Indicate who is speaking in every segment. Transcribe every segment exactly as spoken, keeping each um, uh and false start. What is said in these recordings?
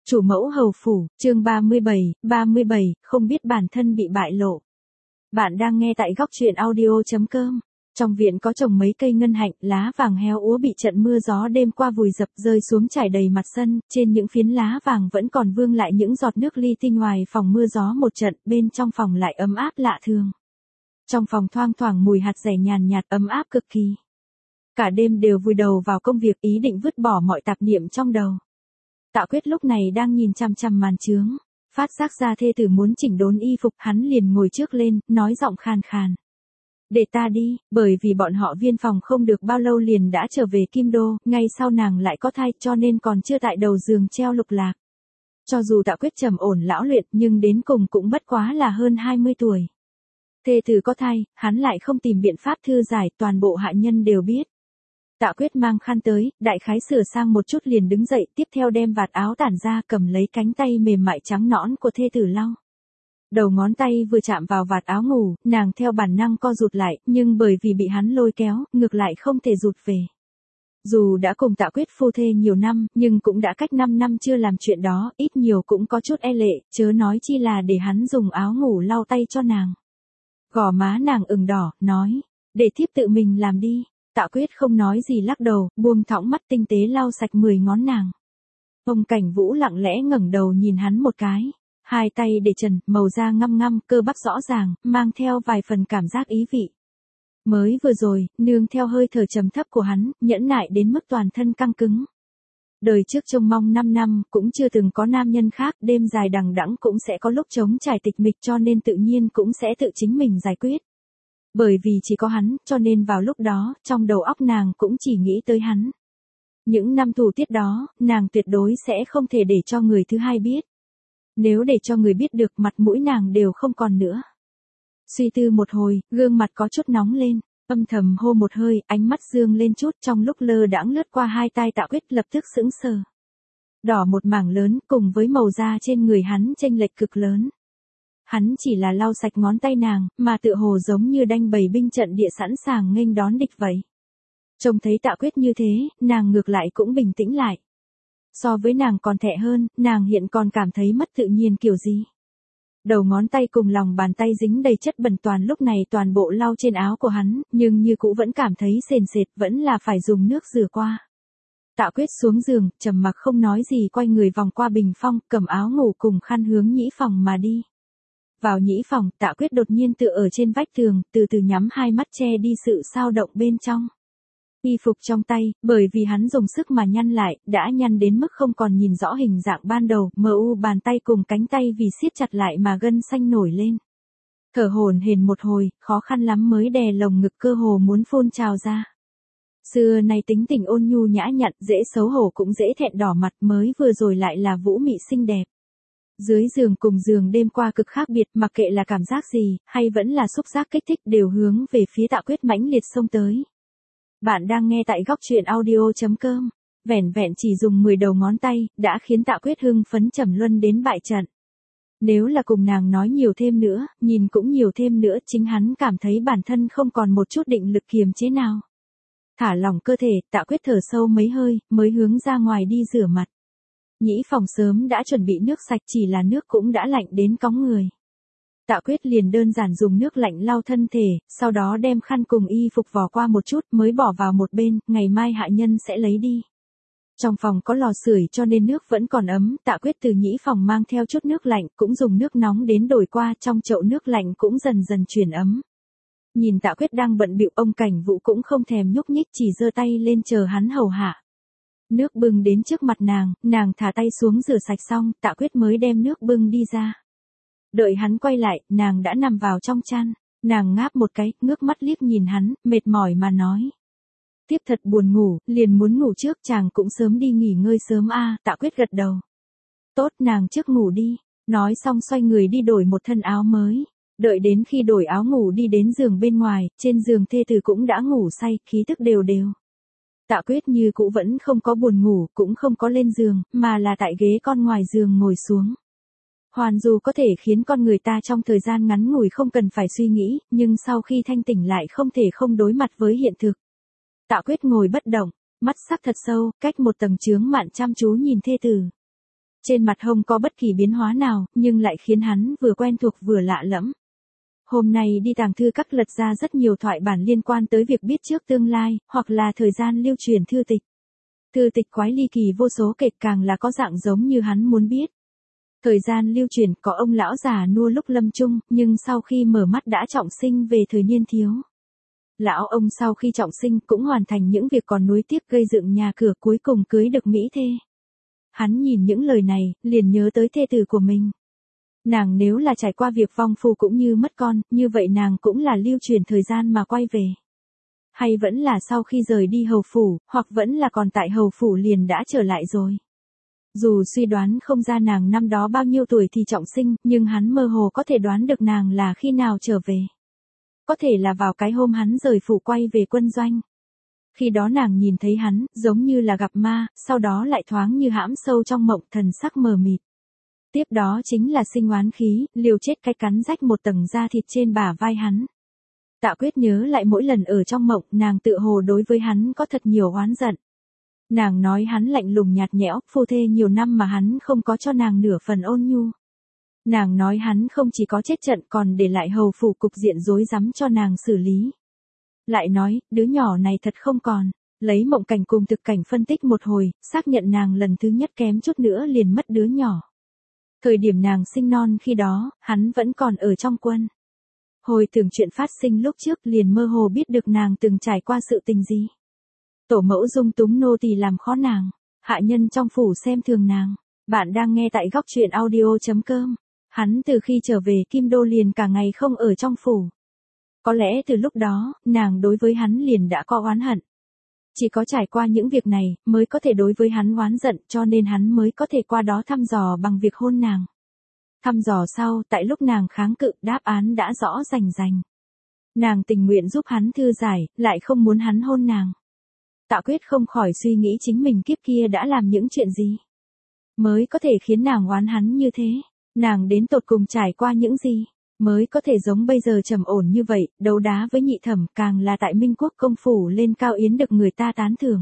Speaker 1: Chủ mẫu hầu phủ, chương ba mươi bảy, ba mươi bảy, không biết bản thân bị bại lộ. Bạn đang nghe tại góc truyện audio.com. Trong viện có trồng mấy cây ngân hạnh, lá vàng héo úa bị trận mưa gió đêm qua vùi dập rơi xuống trải đầy mặt sân, trên những phiến lá vàng vẫn còn vương lại những giọt nước li ti. Ngoài phòng mưa gió một trận, bên trong phòng lại ấm áp lạ thường. Trong phòng thoang thoảng mùi hạt dẻ nhàn nhạt ấm áp cực kỳ. Cả đêm đều vùi đầu vào công việc, ý định vứt bỏ mọi tạp niệm trong đầu. Tạ Quyết lúc này đang nhìn chằm chằm màn chướng, phát giác ra thê tử muốn chỉnh đốn y phục, hắn liền ngồi trước lên, nói giọng khàn khàn. Để ta đi, bởi vì bọn họ Viên Phòng không được bao lâu liền đã trở về Kim Đô, ngay sau nàng lại có thai cho nên còn chưa tại đầu giường treo lục lạc. Cho dù Tạ Quyết trầm ổn lão luyện nhưng đến cùng cũng bất quá là hơn hai mươi tuổi. Thê tử có thai, hắn lại không tìm biện pháp thư giải, toàn bộ hạ nhân đều biết. Tạ Quyết mang khăn tới, đại khái sửa sang một chút liền đứng dậy, tiếp theo đem vạt áo tản ra, cầm lấy cánh tay mềm mại trắng nõn của thê tử lau. Đầu ngón tay vừa chạm vào vạt áo ngủ, nàng theo bản năng co rụt lại, nhưng bởi vì bị hắn lôi kéo, ngược lại không thể rụt về. Dù đã cùng Tạ Quyết phu thê nhiều năm, nhưng cũng đã cách năm năm chưa làm chuyện đó, ít nhiều cũng có chút e lệ, chớ nói chi là để hắn dùng áo ngủ lau tay cho nàng. Gò má nàng ửng đỏ, nói, để thiếp tự mình làm đi. Tạ Quyết không nói gì lắc đầu, buông thõng mắt tinh tế lau sạch mười ngón nàng. Ông Cảnh Vũ lặng lẽ ngẩng đầu nhìn hắn một cái, hai tay để trần, màu da ngăm ngăm, cơ bắp rõ ràng, mang theo vài phần cảm giác ý vị. Mới vừa rồi, nương theo hơi thở trầm thấp của hắn, nhẫn nại đến mức toàn thân căng cứng. Đời trước trông mong năm năm, cũng chưa từng có nam nhân khác, đêm dài đằng đẵng cũng sẽ có lúc trống trải tịch mịch cho nên tự nhiên cũng sẽ tự chính mình giải quyết. Bởi vì chỉ có hắn, cho nên vào lúc đó, trong đầu óc nàng cũng chỉ nghĩ tới hắn. Những năm thủ tiết đó, nàng tuyệt đối sẽ không thể để cho người thứ hai biết. Nếu để cho người biết được, mặt mũi nàng đều không còn nữa. Suy tư một hồi, gương mặt có chút nóng lên, âm thầm hô một hơi, ánh mắt dương lên chút, trong lúc lơ đãng lướt qua hai tai Tạ Quyết lập tức sững sờ. Đỏ một mảng lớn, cùng với màu da trên người hắn chênh lệch cực lớn. Hắn chỉ là lau sạch ngón tay nàng, mà tựa hồ giống như đanh bầy binh trận địa sẵn sàng nghênh đón địch vậy. Trông thấy Tạ Quyết như thế, nàng ngược lại cũng bình tĩnh lại. So với nàng còn thẹ hơn, nàng hiện còn cảm thấy mất tự nhiên kiểu gì. Đầu ngón tay cùng lòng bàn tay dính đầy chất bẩn toàn lúc này toàn bộ lau trên áo của hắn, nhưng như cũ vẫn cảm thấy sền sệt, vẫn là phải dùng nước rửa qua. Tạ Quyết xuống giường, trầm mặc không nói gì, quay người vòng qua bình phong, cầm áo ngủ cùng khăn hướng nhĩ phòng mà đi. Vào nhĩ phòng, Tạ Quyết đột nhiên tựa ở trên vách tường, từ từ nhắm hai mắt che đi sự xao động bên trong. Y phục trong tay, bởi vì hắn dùng sức mà nhăn lại, đã nhăn đến mức không còn nhìn rõ hình dạng ban đầu, mờ u bàn tay cùng cánh tay vì siết chặt lại mà gân xanh nổi lên. Thở hổn hển một hồi, khó khăn lắm mới đè lồng ngực cơ hồ muốn phun trào ra. Xưa nay tính tình ôn nhu nhã nhặn, dễ xấu hổ cũng dễ thẹn đỏ mặt, mới vừa rồi lại là vũ mị xinh đẹp. Dưới giường cùng giường đêm qua cực khác biệt, mặc kệ là cảm giác gì, hay vẫn là xúc giác kích thích đều hướng về phía Tạ Quyết mãnh liệt xông tới. Bạn đang nghe tại góc truyện audio.com. Vẻn vẹn chỉ dùng mười đầu ngón tay, đã khiến Tạ Quyết hưng phấn trầm luân đến bại trận. Nếu là cùng nàng nói nhiều thêm nữa, nhìn cũng nhiều thêm nữa, chính hắn cảm thấy bản thân không còn một chút định lực kiềm chế nào. Thả lỏng cơ thể, Tạ Quyết thở sâu mấy hơi, mới hướng ra ngoài đi rửa mặt. Nhĩ phòng sớm đã chuẩn bị nước sạch, chỉ là nước cũng đã lạnh đến cóng người. Tạ Quyết liền đơn giản dùng nước lạnh lau thân thể, sau đó đem khăn cùng y phục vò qua một chút mới bỏ vào một bên, ngày mai hạ nhân sẽ lấy đi. Trong phòng có lò sưởi cho nên nước vẫn còn ấm, Tạ Quyết từ nhĩ phòng mang theo chút nước lạnh, cũng dùng nước nóng đến đổi qua, trong chậu nước lạnh cũng dần dần chuyển ấm. Nhìn Tạ Quyết đang bận bịu, ông Cảnh Vũ cũng không thèm nhúc nhích, chỉ giơ tay lên chờ hắn hầu hạ. Nước bưng đến trước mặt nàng, nàng thả tay xuống rửa sạch xong, Tạ Quyết mới đem nước bưng đi ra. Đợi hắn quay lại, nàng đã nằm vào trong chăn, nàng ngáp một cái, ngước mắt liếc nhìn hắn, mệt mỏi mà nói. Tiếp thật buồn ngủ, liền muốn ngủ trước, chàng cũng sớm đi nghỉ ngơi sớm a. Tạ Quyết gật đầu. Tốt, nàng trước ngủ đi, nói xong xoay người đi đổi một thân áo mới. Đợi đến khi đổi áo ngủ đi đến giường bên ngoài, trên giường thê tử cũng đã ngủ say, khí tức đều đều. Tạ Quyết như cũ vẫn không có buồn ngủ, cũng không có lên giường, mà là tại ghế con ngoài giường ngồi xuống. Hoàn dù có thể khiến con người ta trong thời gian ngắn ngủi không cần phải suy nghĩ, nhưng sau khi thanh tỉnh lại không thể không đối mặt với hiện thực. Tạ Quyết ngồi bất động, mắt sắc thật sâu, cách một tầng chướng mạn chăm chú nhìn thê tử. Trên mặt không có bất kỳ biến hóa nào, nhưng lại khiến hắn vừa quen thuộc vừa lạ lẫm. Hôm nay đi tàng thư các lật ra rất nhiều thoại bản liên quan tới việc biết trước tương lai, hoặc là thời gian lưu truyền thư tịch. Thư tịch quái ly kỳ vô số kể, càng là có dạng giống như hắn muốn biết. Thời gian lưu truyền có ông lão già nua lúc lâm chung, nhưng sau khi mở mắt đã trọng sinh về thời niên thiếu. Lão ông sau khi trọng sinh cũng hoàn thành những việc còn nuối tiếc gây dựng nhà cửa, cuối cùng cưới được mỹ thê. Hắn nhìn những lời này, liền nhớ tới thê tử của mình. Nàng nếu là trải qua việc vong phu cũng như mất con, như vậy nàng cũng là lưu truyền thời gian mà quay về. Hay vẫn là sau khi rời đi hầu phủ, hoặc vẫn là còn tại hầu phủ liền đã trở lại rồi. Dù suy đoán không ra nàng năm đó bao nhiêu tuổi thì trọng sinh, nhưng hắn mơ hồ có thể đoán được nàng là khi nào trở về. Có thể là vào cái hôm hắn rời phủ quay về quân doanh. Khi đó nàng nhìn thấy hắn, giống như là gặp ma, sau đó lại thoáng như hãm sâu trong mộng, thần sắc mờ mịt. Tiếp đó chính là sinh oán khí, liều chết cái cắn rách một tầng da thịt trên bả vai hắn. Tạ Quyết nhớ lại mỗi lần ở trong mộng, nàng tự hồ đối với hắn có thật nhiều oán giận. Nàng nói hắn lạnh lùng nhạt nhẽo, phu thê nhiều năm mà hắn không có cho nàng nửa phần ôn nhu. Nàng nói hắn không chỉ có chết trận còn để lại hầu phủ cục diện rối rắm cho nàng xử lý. Lại nói, đứa nhỏ này thật không còn, lấy mộng cảnh cùng thực cảnh phân tích một hồi, xác nhận nàng lần thứ nhất kém chút nữa liền mất đứa nhỏ. Thời điểm nàng sinh non khi đó, hắn vẫn còn ở trong quân. Hồi tưởng chuyện phát sinh lúc trước liền mơ hồ biết được nàng từng trải qua sự tình gì. Tổ mẫu dung túng nô tỳ làm khó nàng, hạ nhân trong phủ xem thường nàng. Bạn đang nghe tại góc truyện audio chấm com. Hắn từ khi trở về Kim Đô liền cả ngày không ở trong phủ. Có lẽ từ lúc đó, nàng đối với hắn liền đã có oán hận. Chỉ có trải qua những việc này, mới có thể đối với hắn oán giận, cho nên hắn mới có thể qua đó thăm dò bằng việc hôn nàng. Thăm dò sau, tại lúc nàng kháng cự, đáp án đã rõ rành rành. Nàng tình nguyện giúp hắn thư giải, lại không muốn hắn hôn nàng. Tạ Quyết không khỏi suy nghĩ chính mình kiếp kia đã làm những chuyện gì, mới có thể khiến nàng oán hắn như thế. Nàng đến tột cùng trải qua những gì, mới có thể giống bây giờ trầm ổn như vậy, đấu đá với nhị thẩm, càng là tại Minh Quốc công phủ lên cao yến được người ta tán thưởng.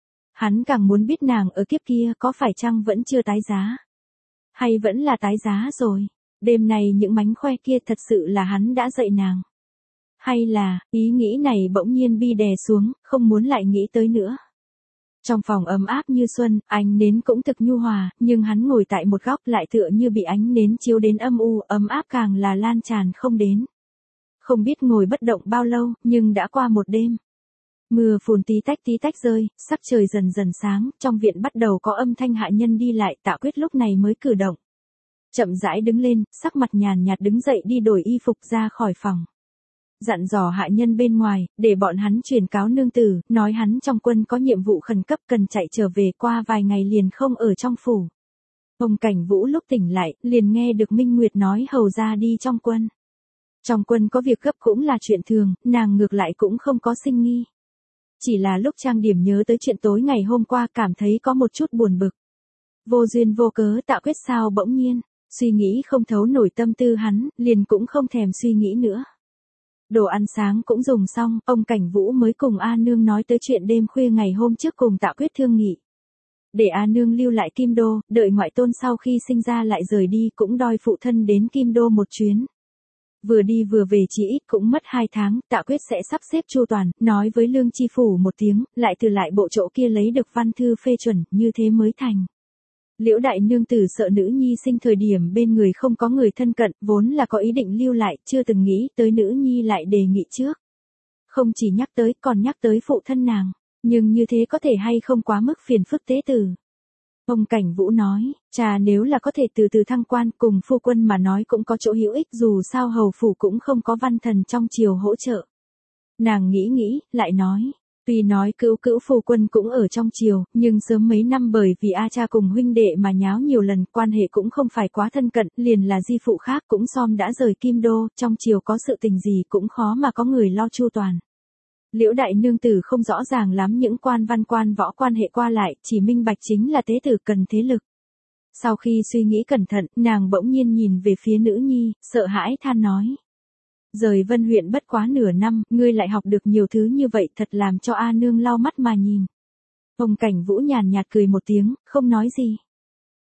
Speaker 1: Hắn càng muốn biết nàng ở kiếp kia có phải chăng vẫn chưa tái giá, hay vẫn là tái giá rồi. Đêm này những mánh khoe kia thật sự là hắn đã dạy nàng, hay là, ý nghĩ này bỗng nhiên bi đè xuống, không muốn lại nghĩ tới nữa. Trong phòng ấm áp như xuân, ánh nến cũng thực nhu hòa, nhưng hắn ngồi tại một góc lại tựa như bị ánh nến chiếu đến âm u, ấm áp càng là lan tràn không đến. Không biết ngồi bất động bao lâu, nhưng đã qua một đêm. Mưa phùn tí tách tí tách rơi, sắc trời dần dần sáng, trong viện bắt đầu có âm thanh hạ nhân đi lại, Tạ Quyết lúc này mới cử động. Chậm rãi đứng lên, sắc mặt nhàn nhạt đứng dậy đi đổi y phục ra khỏi phòng. Dặn dò hạ nhân bên ngoài, để bọn hắn truyền cáo nương tử, nói hắn trong quân có nhiệm vụ khẩn cấp cần chạy trở về, qua vài ngày liền không ở trong phủ. Hồng Cảnh Vũ lúc tỉnh lại, liền nghe được Minh Nguyệt nói hầu ra đi trong quân. Trong quân có việc gấp cũng là chuyện thường, nàng ngược lại cũng không có sinh nghi. Chỉ là lúc trang điểm nhớ tới chuyện tối ngày hôm qua cảm thấy có một chút buồn bực. Vô duyên vô cớ Tạ Quyết sao bỗng nhiên, suy nghĩ không thấu nổi tâm tư hắn, liền cũng không thèm suy nghĩ nữa. Đồ ăn sáng cũng dùng xong, ông Cảnh Vũ mới cùng A Nương nói tới chuyện đêm khuya ngày hôm trước cùng Tạ Quyết thương nghị. Để A Nương lưu lại Kim Đô, đợi ngoại tôn sau khi sinh ra lại rời đi, cũng đòi phụ thân đến Kim Đô một chuyến. Vừa đi vừa về chỉ ít cũng mất hai tháng, Tạ Quyết sẽ sắp xếp chu toàn, nói với Lương Chi Phủ một tiếng, lại từ lại bộ chỗ kia lấy được văn thư phê chuẩn, như thế mới thành. Liễu đại nương tử sợ nữ nhi sinh thời điểm bên người không có người thân cận, vốn là có ý định lưu lại, chưa từng nghĩ tới nữ nhi lại đề nghị trước. Không chỉ nhắc tới, còn nhắc tới phụ thân nàng, nhưng như thế có thể hay không quá mức phiền phức tế tử. Ông Cảnh Vũ nói, cha nếu là có thể từ từ thăng quan cùng phu quân mà nói cũng có chỗ hữu ích, dù sao hầu phủ cũng không có văn thần trong triều hỗ trợ. Nàng nghĩ nghĩ, lại nói. Tuy nói cữu cữu phu quân cũng ở trong triều, nhưng sớm mấy năm bởi vì A cha cùng huynh đệ mà nháo nhiều lần, quan hệ cũng không phải quá thân cận, liền là di phụ khác cũng xom đã rời Kim Đô, trong triều có sự tình gì cũng khó mà có người lo chu toàn. Liễu đại nương tử không rõ ràng lắm những quan văn quan võ quan hệ qua lại, chỉ minh bạch chính là tế tử cần thế lực. Sau khi suy nghĩ cẩn thận, nàng bỗng nhiên nhìn về phía nữ nhi, sợ hãi than nói. Rời Vân huyện bất quá nửa năm, ngươi lại học được nhiều thứ như vậy, thật làm cho A Nương lau mắt mà nhìn. Hồng Cảnh Vũ nhàn nhạt cười một tiếng, không nói gì.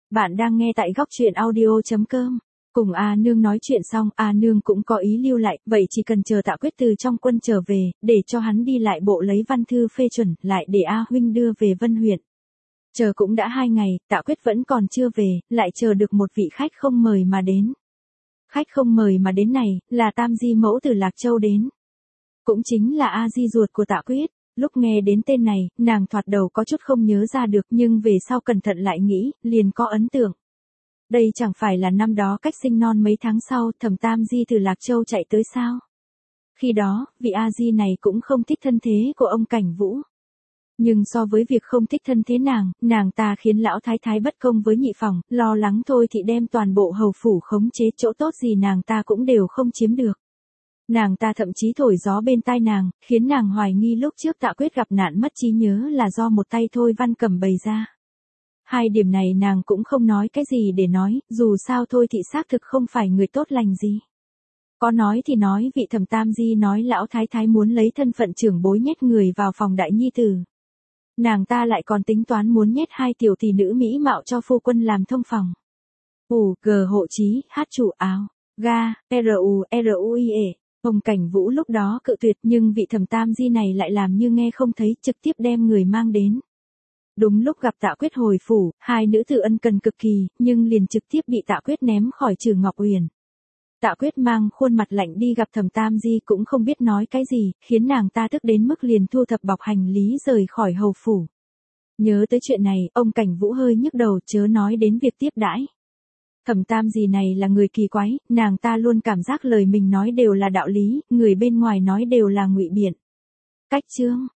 Speaker 1: Bạn đang nghe tại góc truyện audio chấm com. Cùng A Nương nói chuyện xong, A Nương cũng có ý lưu lại, vậy chỉ cần chờ Tạ Quyết từ trong quân trở về, để cho hắn đi lại bộ lấy văn thư phê chuẩn, lại để A huynh đưa về Vân huyện. Chờ cũng đã hai ngày, Tạ Quyết vẫn còn chưa về, lại chờ được một vị khách không mời mà đến. Khách không mời mà đến này, là Tam Di mẫu từ Lạc Châu đến. Cũng chính là A Di ruột của Tạ Quyết. Lúc nghe đến tên này, nàng thoạt đầu có chút không nhớ ra được, nhưng về sau cẩn thận lại nghĩ, liền có ấn tượng. Đây chẳng phải là năm đó cách sinh non mấy tháng sau, Thẩm Tam Di từ Lạc Châu chạy tới sao? Khi đó, vị A Di này cũng không thích thân thế của ông Cảnh Vũ. Nhưng so với việc không thích thân thế nàng, nàng ta khiến lão thái thái bất công với nhị phòng, lo lắng thôi thì đem toàn bộ hầu phủ khống chế, chỗ tốt gì nàng ta cũng đều không chiếm được. Nàng ta thậm chí thổi gió bên tai nàng, khiến nàng hoài nghi lúc trước Tạ Quyết gặp nạn mất trí nhớ là do một tay Thôi Văn Cẩm bày ra. Hai điểm này nàng cũng không nói cái gì để nói, dù sao Thôi thị xác thực không phải người tốt lành gì. Có nói thì nói vị Thẩm Tam Di nói lão thái thái muốn lấy thân phận trưởng bối nhét người vào phòng đại nhi tử. Nàng ta lại còn tính toán muốn nhét hai tiểu tỷ nữ mỹ mạo cho phu quân làm thông phòng. Ủ, g hộ chí, hát chủ áo, ga, ru, ruie. Ông Cảnh Vũ lúc đó cự tuyệt, nhưng vị Thẩm Tam Di này lại làm như nghe không thấy, trực tiếp đem người mang đến. Đúng lúc gặp Tạ Quyết hồi phủ, hai nữ tử ân cần cực kỳ, nhưng liền trực tiếp bị Tạ Quyết ném khỏi Trừ Ngọc Uyển. Tạ Quyết mang khuôn mặt lạnh đi gặp Thẩm Tam Di cũng không biết nói cái gì, khiến nàng ta tức đến mức liền thu thập bọc hành lý rời khỏi hầu phủ. Nhớ tới chuyện này, ông Cảnh Vũ hơi nhức đầu, chớ nói đến việc tiếp đãi. Thẩm Tam Di này là người kỳ quái, nàng ta luôn cảm giác lời mình nói đều là đạo lý, người bên ngoài nói đều là ngụy biện. Cách chương,